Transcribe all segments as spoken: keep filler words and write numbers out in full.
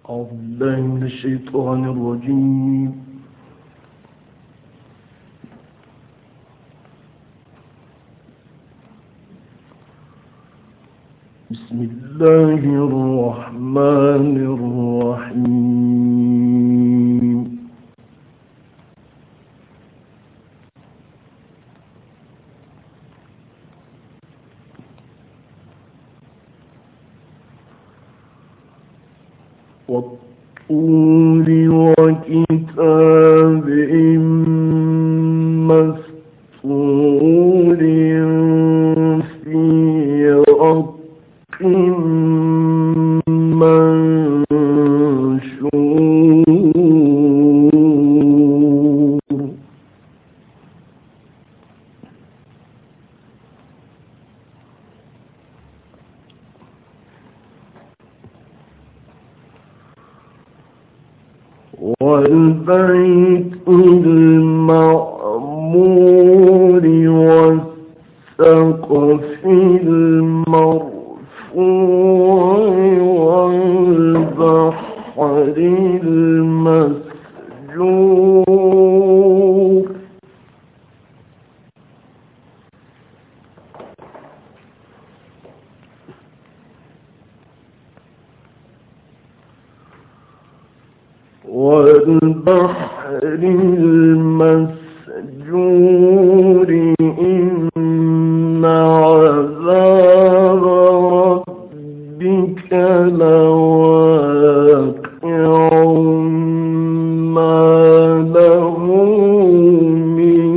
أعوذ بالله من الشيطان الرجيم. بسم الله الرحمن الرحيم. والطور وكتاب مسطور في رق منشور. والبيت المعمور والسقف المرفوع والبحر المسجور. والبحر المسجور إن عذاب ربك لواقع ما له من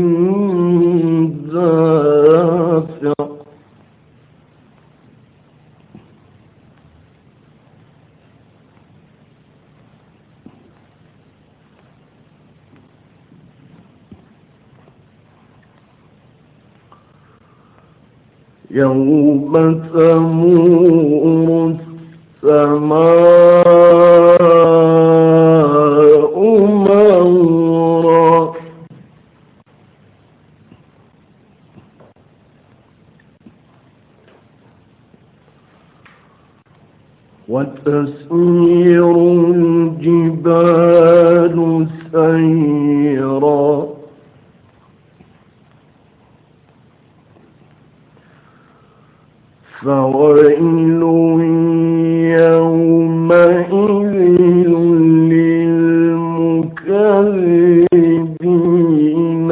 دافع. يوم تمور السماء مورا. وتسير الجبال سيرا. فويل يومئذ للمكذبين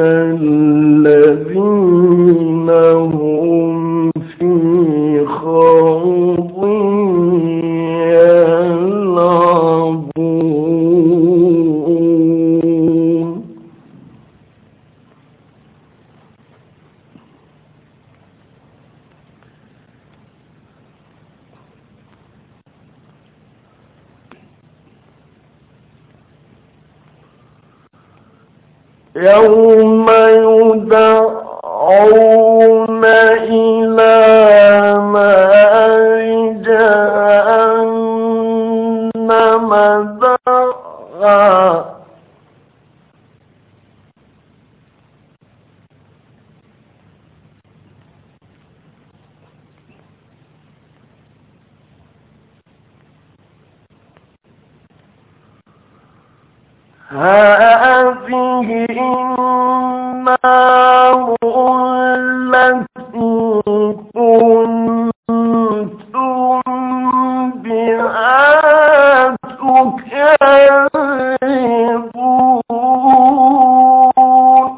الذين هم في خوض يلعبون. يوم يدعون إلى نار جهنم دعا. هذه النار التي كنتم بها تكذبون.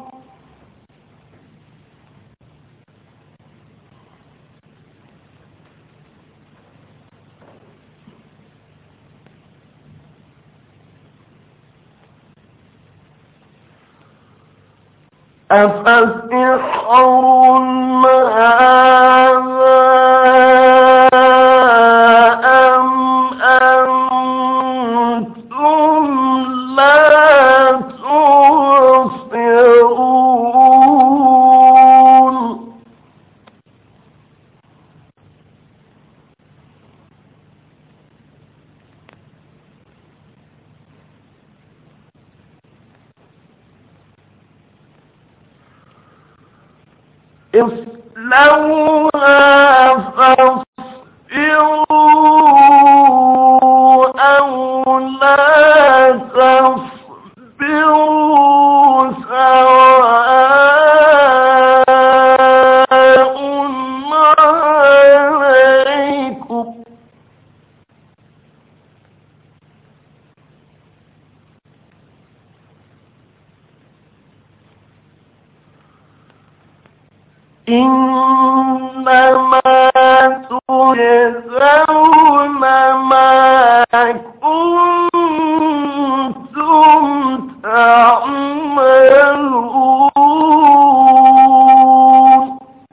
أفسحر هذا أم أنتم لا تبصرون. اصلوها فاصبروا أو لا تصبروا سواء عليكم إنما تجزون ما كنتم تعملون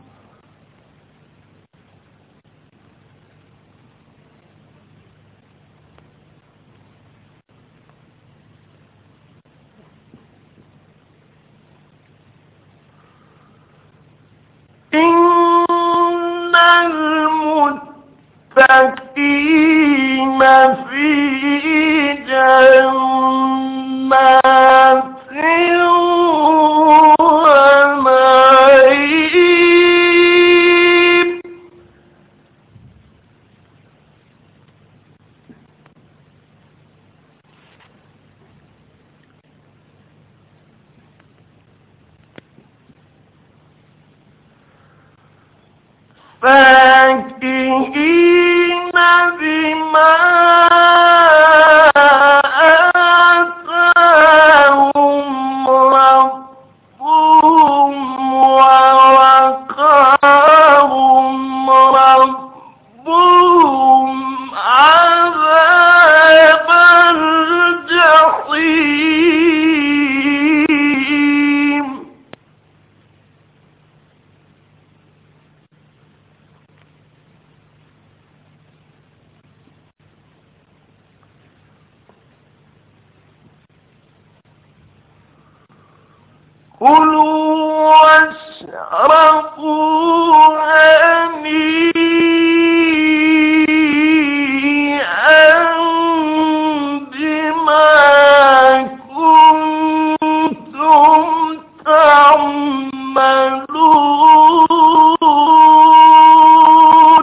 إن المتقين في جنات ونعيم فاكهين بما آتاهم ربهم ووقاهم ربهم عذاب الجحيم كلوا واشربوا هنيئا بما كنتم تعملون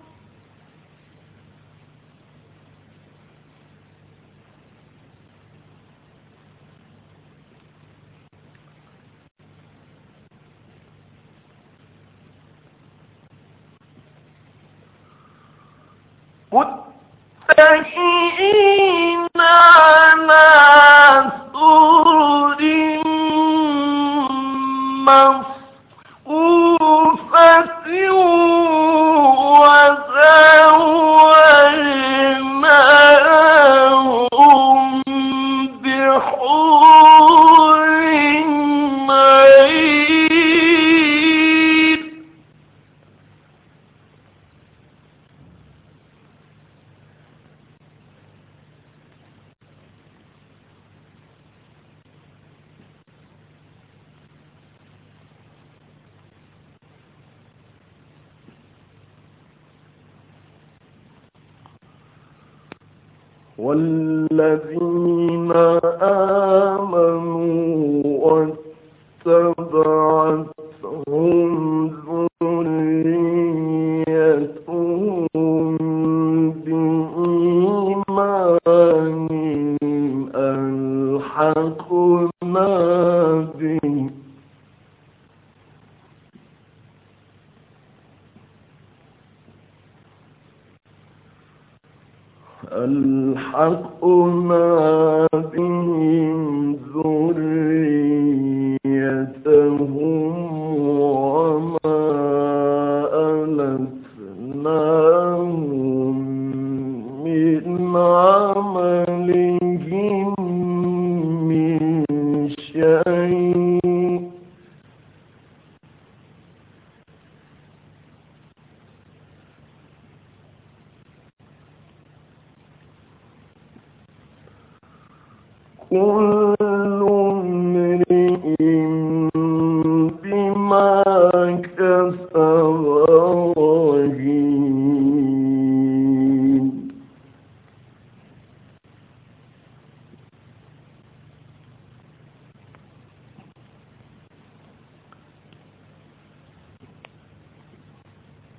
متكئين على سرر مصفوفة وزوجناهم بحور عين والذين آمنوا واتبعتهم ذريتهم بإيمان ألحقنا بهم ألحقنا بهم ذريتهم وما ألتناهم من عملهم من شيء كل امرئ بما كسب رهين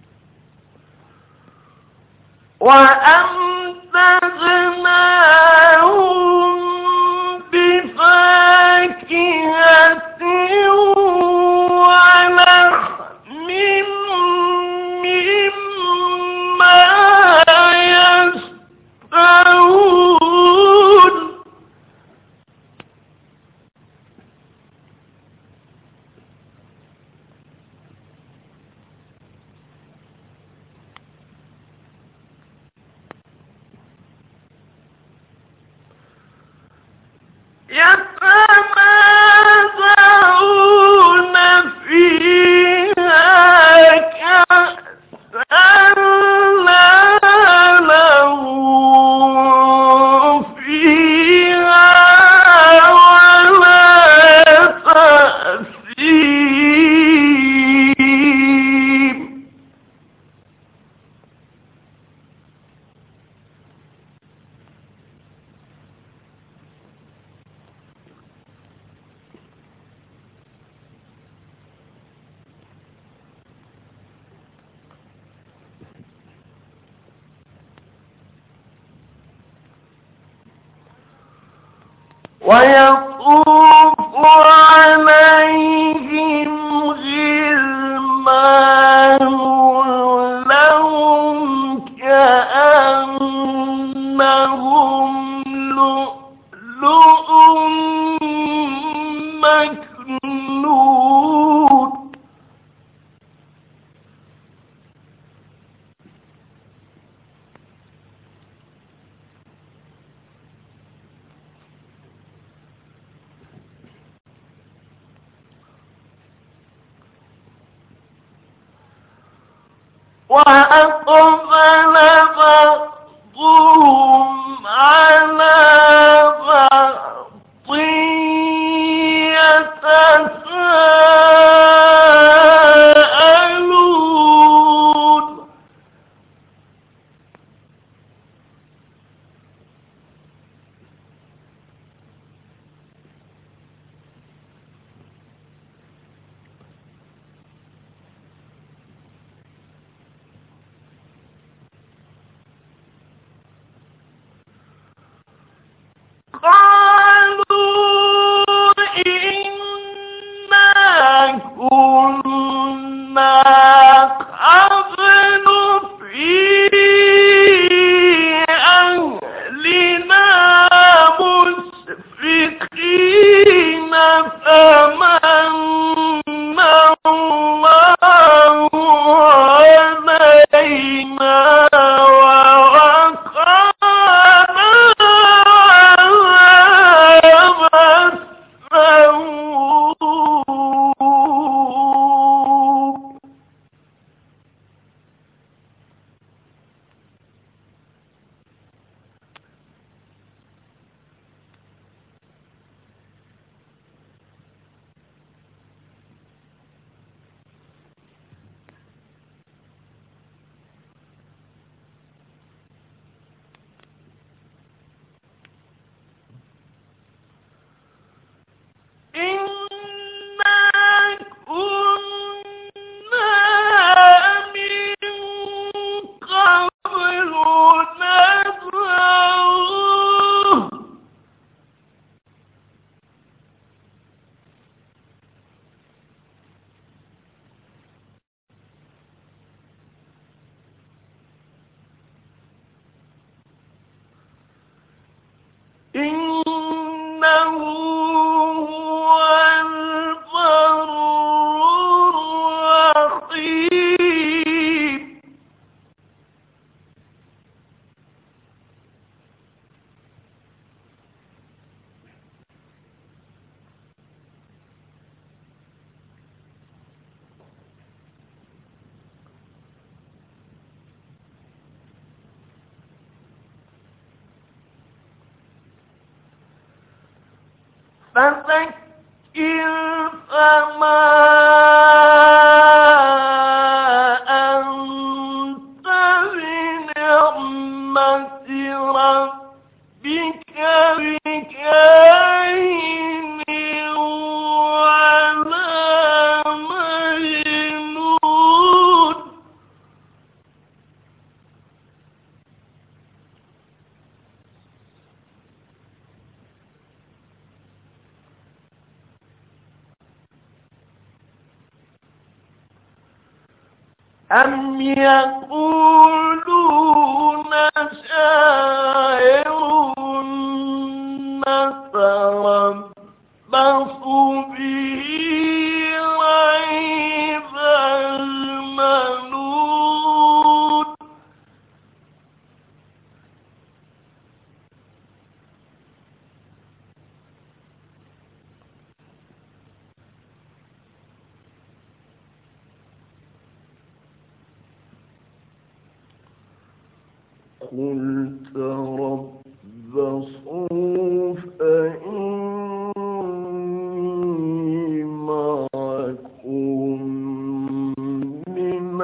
وأمسكنا يتنازعون فيها كأسا لا لهم فيها ولا تأثيم. ويطوف عليهم غلمان لهم كأنهم لؤلؤ مكنون. وأقبل بعضهم على بعض يتساءلون. قالوا إنا كنا قبل في أهلنا مسفقين فمن الله علينا إنه هو البر الرحيم. فذكر فما أنت بنعمة ربك بكاهن ولا مجنون. أم يقولون شاعر نتربص به ريب المنون. قل تربصوا فإني معكم من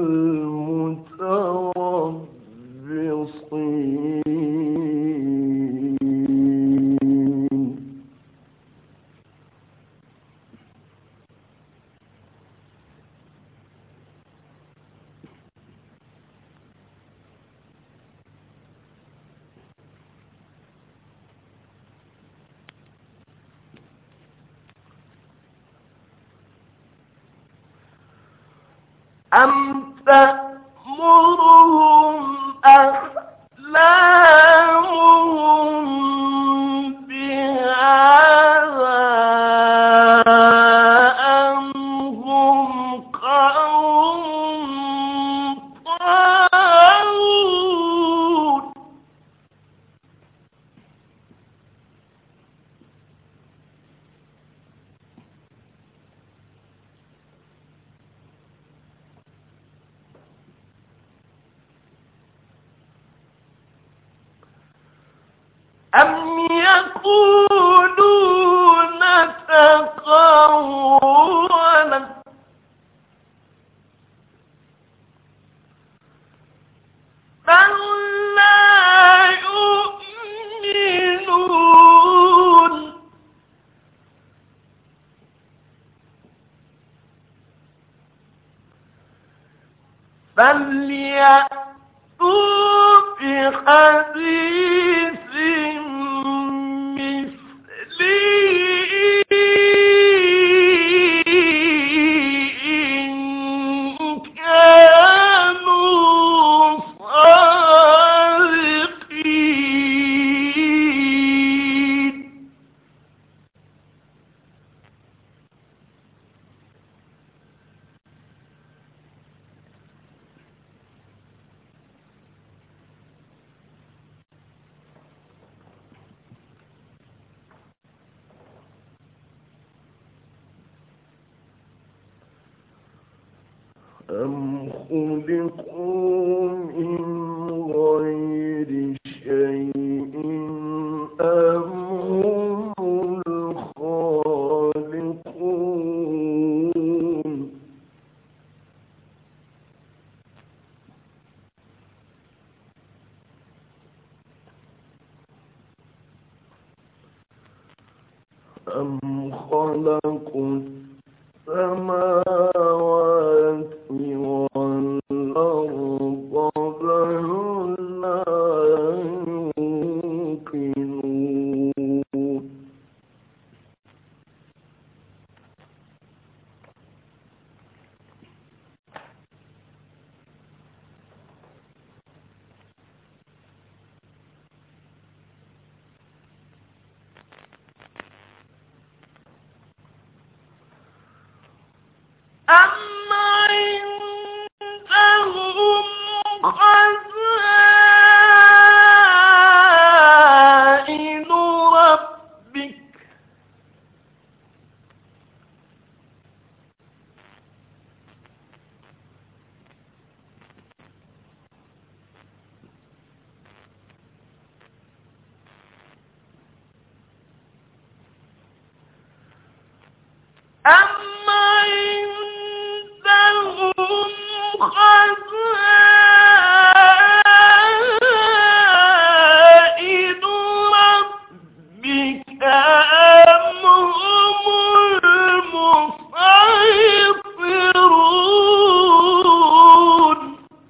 المتربصين. أم تأمرهم أحلامهم بهذا أم هم قوم طاغون. أم يقولون تقوله بل لا يؤمنون. فليأتوا بحديث أم خلقوا من غير شيء أم هم الخالقون. أم خلقوا السماوات والأرض بل لا يوقنون. أم عندهم خزائن ربك أم عندهم خزائن ربك أم هم المسيطرون.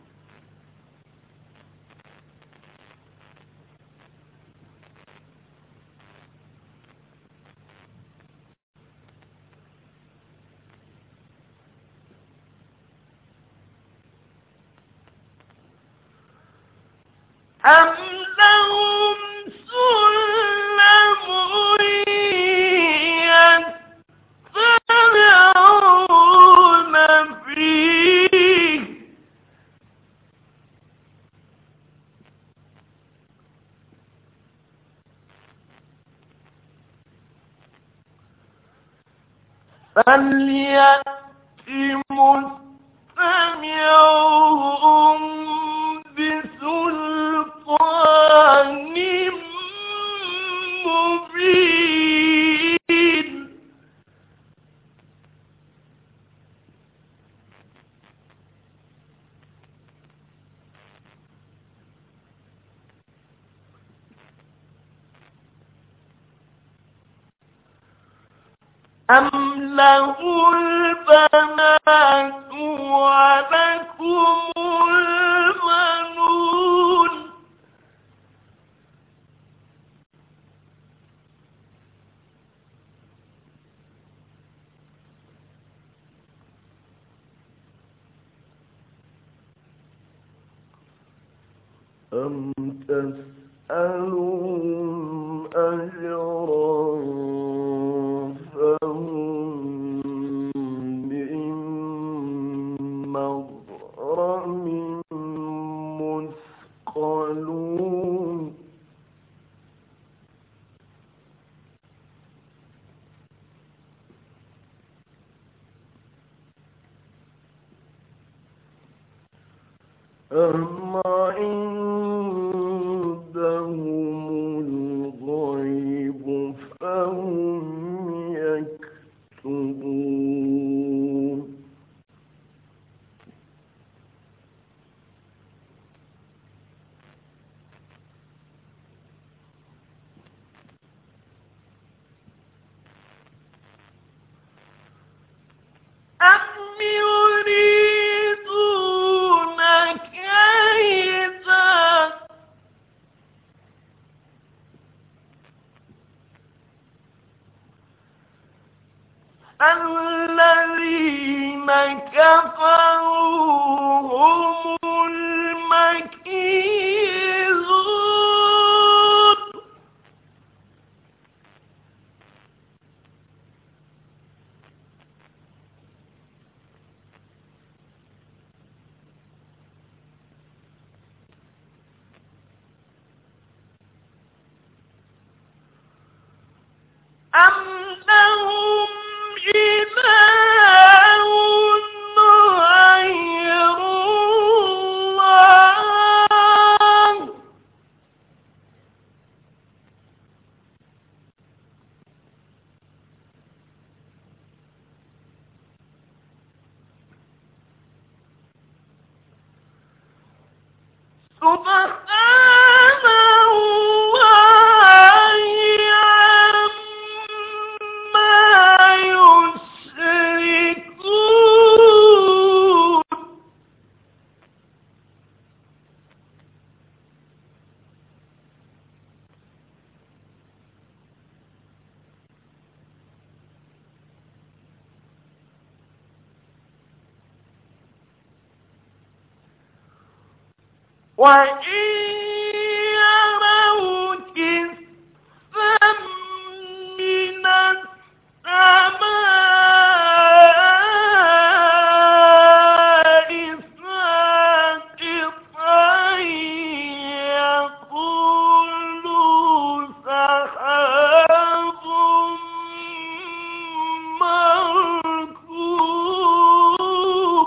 أم لهم سلم يتبعون فيه فليأت مستمعهم بسلطان مبين أم له البنات ولكم البنون أم تسألهم أجرا فهم من مغرم مثقلون أم عندهم الغيب فهم يكتبون أم يريدون كيدا الذين كفروا هم المكيدون أم لهم إله غير الله سبحان الله عما يشركون وإن يروا كسفا من السماء ساقطا يقولوا سحاب مركوب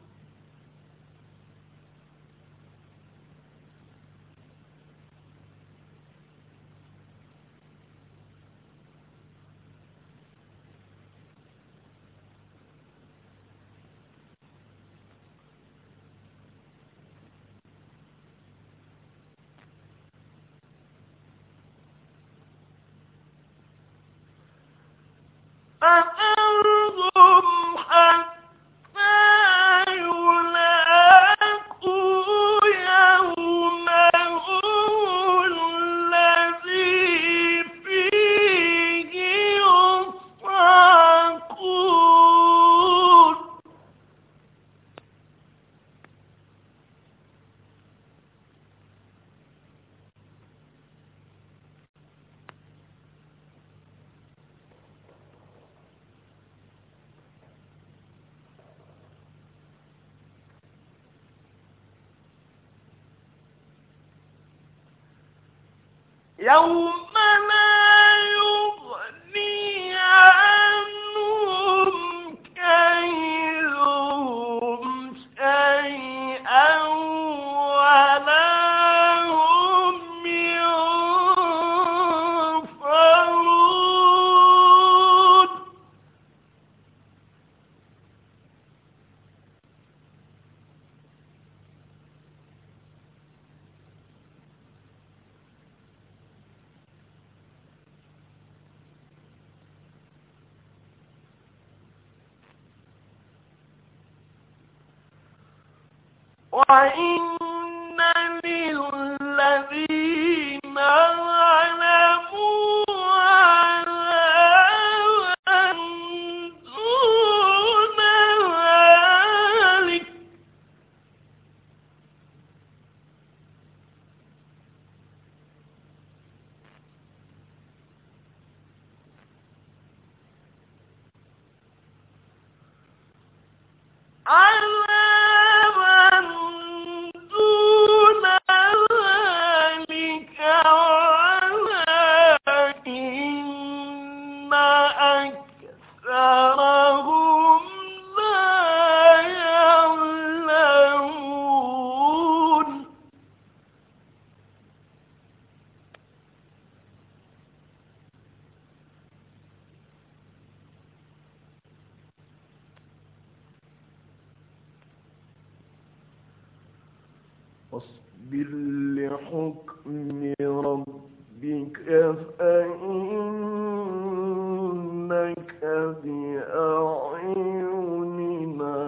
فذرهم حتى يلاقوا يومهم الذي فيه يصعقون يوم لا يغني عنهم كيدهم شيئا ولا هم ينصرون وإن للذين ظلموا عذابا دون ذلك عذابا دون ذلك ولكن أكثرهم لا يعلمون واصبر لحكم ربك فإنك بأعيننا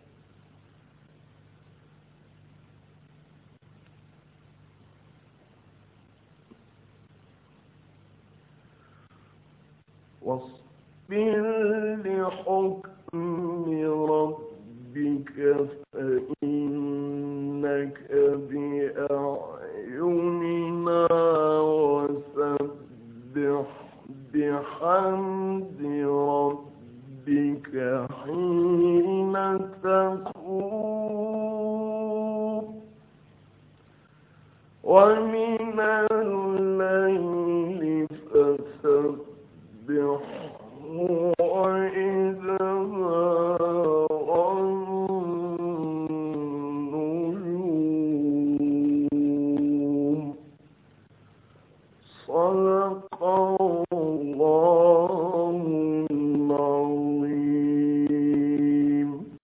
واصبر لحكم ربك فإنك بأعيننا وسبح بحمد ربك حين